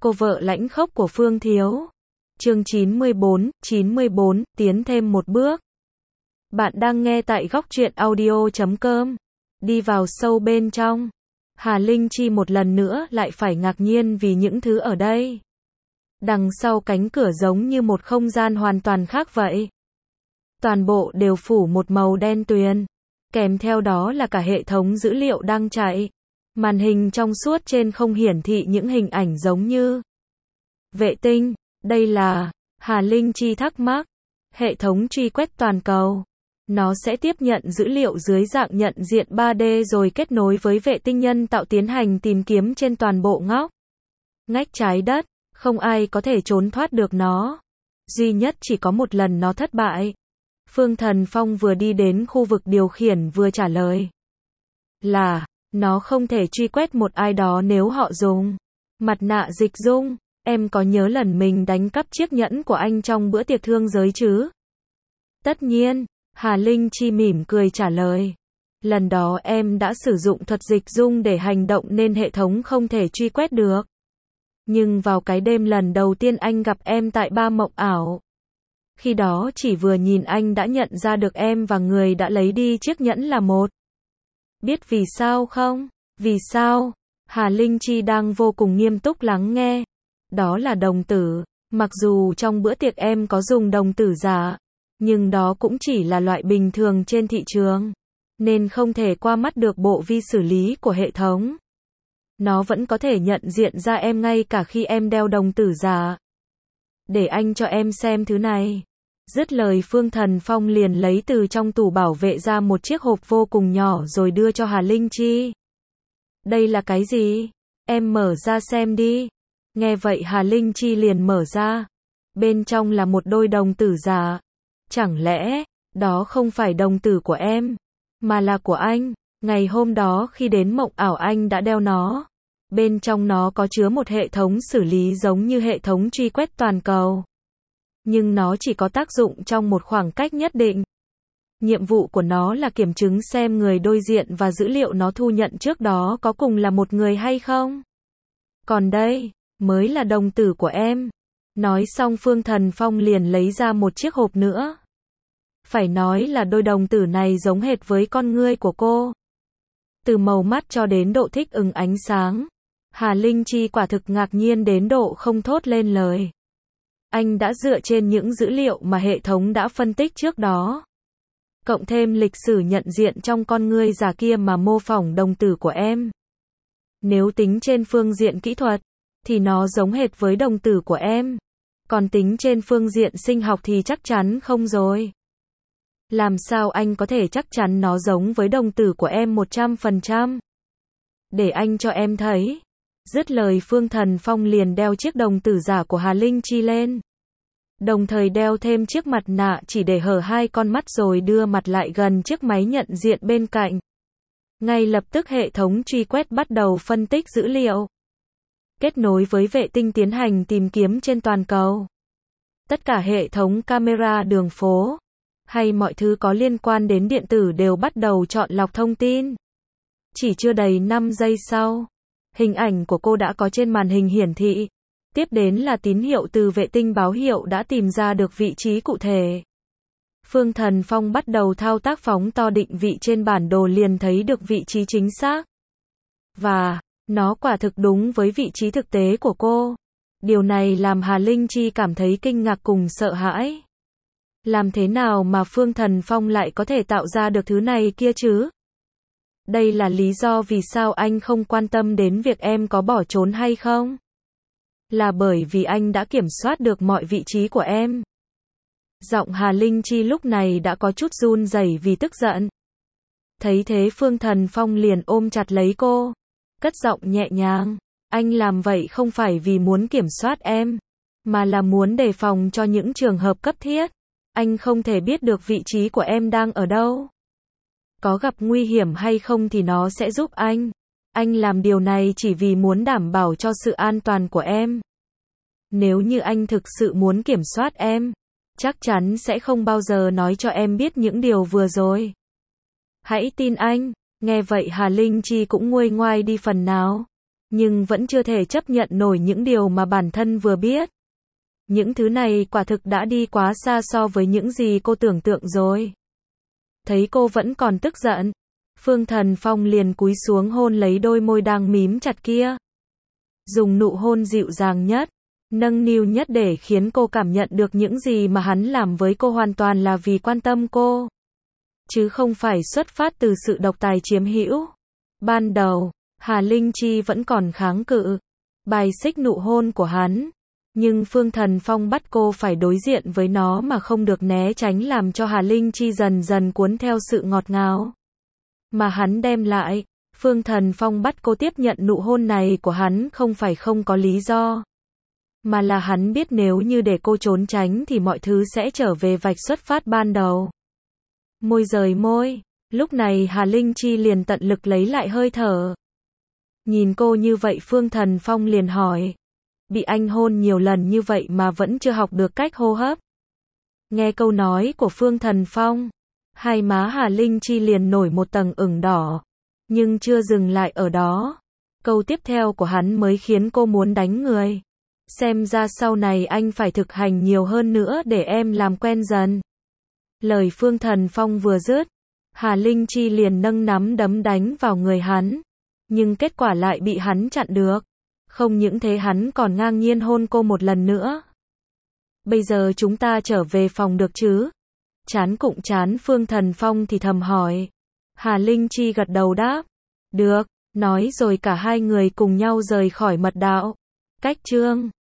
Cô vợ lãnh khốc của Phương Thiếu. Chương 94, tiến thêm một bước. Bạn đang nghe tại góc truyện audio.com. Đi vào sâu bên trong. Hà Linh Chi một lần nữa lại phải ngạc nhiên vì những thứ ở đây. Đằng sau cánh cửa giống như một không gian hoàn toàn khác vậy. Toàn bộ đều phủ một màu đen tuyền. Kèm theo đó là cả hệ thống dữ liệu đang chạy. Màn hình trong suốt trên không hiển thị những hình ảnh giống như vệ tinh. Đây là, Hà Linh Chi thắc mắc, hệ thống truy quét toàn cầu. Nó sẽ tiếp nhận dữ liệu dưới dạng nhận diện 3D rồi kết nối với vệ tinh nhân tạo tiến hành tìm kiếm trên toàn bộ ngóc ngách trái đất. Không ai có thể trốn thoát được nó. Duy nhất chỉ có một lần nó thất bại. Phương Thần Phong vừa đi đến khu vực điều khiển vừa trả lời là nó không thể truy quét một ai đó nếu họ dùng mặt nạ dịch dung. Em có nhớ lần mình đánh cắp chiếc nhẫn của anh trong bữa tiệc thương giới chứ? Tất nhiên, Hà Linh Chi mỉm cười trả lời. Lần đó em đã sử dụng thuật dịch dung để hành động nên hệ thống không thể truy quét được. Nhưng vào cái đêm lần đầu tiên anh gặp em tại ba mộng ảo. Khi đó chỉ vừa nhìn anh đã nhận ra được em và người đã lấy đi chiếc nhẫn là một. Biết vì sao không? Vì sao? Hà Linh Chi đang vô cùng nghiêm túc lắng nghe. Đó là đồng tử. Mặc dù trong bữa tiệc em có dùng đồng tử giả, nhưng đó cũng chỉ là loại bình thường trên thị trường, nên không thể qua mắt được bộ vi xử lý của hệ thống. Nó vẫn có thể nhận diện ra em ngay cả khi em đeo đồng tử giả. Để anh cho em xem thứ này. Dứt lời Phương Thần Phong liền lấy từ trong tủ bảo vệ ra một chiếc hộp vô cùng nhỏ rồi đưa cho Hà Linh Chi. Đây là cái gì? Em mở ra xem đi. Nghe vậy Hà Linh Chi liền mở ra. Bên trong là một đôi đồng tử giả. Chẳng lẽ, đó không phải đồng tử của em, mà là của anh? Ngày hôm đó khi đến mộng ảo anh đã đeo nó. Bên trong nó có chứa một hệ thống xử lý giống như hệ thống truy quét toàn cầu. Nhưng nó chỉ có tác dụng trong một khoảng cách nhất định. Nhiệm vụ của nó là kiểm chứng xem người đối diện và dữ liệu nó thu nhận trước đó có cùng là một người hay không. Còn đây, mới là đồng tử của em. Nói xong Phương Thần Phong liền lấy ra một chiếc hộp nữa. Phải nói là đôi đồng tử này giống hệt với con ngươi của cô. Từ màu mắt cho đến độ thích ứng ánh sáng. Hà Linh Chi quả thực ngạc nhiên đến độ không thốt lên lời. Anh đã dựa trên những dữ liệu mà hệ thống đã phân tích trước đó. Cộng thêm lịch sử nhận diện trong con ngươi giả kia mà mô phỏng đồng tử của em. Nếu tính trên phương diện kỹ thuật, thì nó giống hệt với đồng tử của em. Còn tính trên phương diện sinh học thì chắc chắn không rồi. Làm sao anh có thể chắc chắn nó giống với đồng tử của em 100%? Để anh cho em thấy. Dứt lời Phương Thần Phong liền đeo chiếc đồng tử giả của Hà Linh Chi lên. Đồng thời đeo thêm chiếc mặt nạ chỉ để hở hai con mắt rồi đưa mặt lại gần chiếc máy nhận diện bên cạnh. Ngay lập tức hệ thống truy quét bắt đầu phân tích dữ liệu. Kết nối với vệ tinh tiến hành tìm kiếm trên toàn cầu. Tất cả hệ thống camera đường phố, hay mọi thứ có liên quan đến điện tử đều bắt đầu chọn lọc thông tin. Chỉ chưa đầy 5 giây sau, hình ảnh của cô đã có trên màn hình hiển thị. Tiếp đến là tín hiệu từ vệ tinh báo hiệu đã tìm ra được vị trí cụ thể. Phương Thần Phong bắt đầu thao tác phóng to định vị trên bản đồ liền thấy được vị trí chính xác. Và nó quả thực đúng với vị trí thực tế của cô. Điều này làm Hà Linh Chi cảm thấy kinh ngạc cùng sợ hãi. Làm thế nào mà Phương Thần Phong lại có thể tạo ra được thứ này kia chứ? Đây là lý do vì sao anh không quan tâm đến việc em có bỏ trốn hay không? Là bởi vì anh đã kiểm soát được mọi vị trí của em. Giọng Hà Linh Chi lúc này đã có chút run rẩy vì tức giận. Thấy thế Phương Thần Phong liền ôm chặt lấy cô. Cất giọng nhẹ nhàng. Anh làm vậy không phải vì muốn kiểm soát em, mà là muốn đề phòng cho những trường hợp cấp thiết. Anh không thể biết được vị trí của em đang ở đâu. Có gặp nguy hiểm hay không thì nó sẽ giúp anh. Anh làm điều này chỉ vì muốn đảm bảo cho sự an toàn của em. Nếu như anh thực sự muốn kiểm soát em, chắc chắn sẽ không bao giờ nói cho em biết những điều vừa rồi. Hãy tin anh. Nghe vậy Hà Linh Chi cũng nguôi ngoai đi phần nào. nhưng vẫn chưa thể chấp nhận nổi những điều mà bản thân vừa biết. Những thứ này quả thực đã đi quá xa so với những gì cô tưởng tượng rồi. Thấy cô vẫn còn tức giận, Phương Thần Phong liền cúi xuống hôn lấy đôi môi đang mím chặt kia. Dùng nụ hôn dịu dàng nhất, nâng niu nhất để khiến cô cảm nhận được những gì mà hắn làm với cô hoàn toàn là vì quan tâm cô, chứ không phải xuất phát từ sự độc tài chiếm hữu. Ban đầu, Hà Linh Chi vẫn còn kháng cự, bài xích nụ hôn của hắn. Nhưng Phương Thần Phong bắt cô phải đối diện với nó mà không được né tránh, làm cho Hà Linh Chi dần dần cuốn theo sự ngọt ngào mà hắn đem lại. Phương Thần Phong bắt cô tiếp nhận nụ hôn này của hắn không phải không có lý do, mà là hắn biết nếu như để cô trốn tránh thì mọi thứ sẽ trở về vạch xuất phát ban đầu. Môi rời môi, lúc này Hà Linh Chi liền tận lực lấy lại hơi thở. Nhìn cô như vậy Phương Thần Phong liền hỏi, bị anh hôn nhiều lần như vậy mà vẫn chưa học được cách hô hấp. Nghe câu nói của Phương Thần Phong, hai má Hà Linh Chi liền nổi một tầng ửng đỏ, nhưng chưa dừng lại ở đó. Câu tiếp theo của hắn mới khiến cô muốn đánh người. Xem ra sau này anh phải thực hành nhiều hơn nữa để em làm quen dần. Lời Phương Thần Phong vừa dứt, Hà Linh Chi liền nâng nắm đấm đánh vào người hắn, nhưng kết quả lại bị hắn chặn được. Không những thế hắn còn ngang nhiên hôn cô một lần nữa. Bây giờ chúng ta trở về phòng được chứ? Chán cụng chán Phương Thần Phong thì thầm hỏi. Hà Linh Chi gật đầu đáp. Được, nói rồi cả hai người cùng nhau rời khỏi mật đạo. Cách chương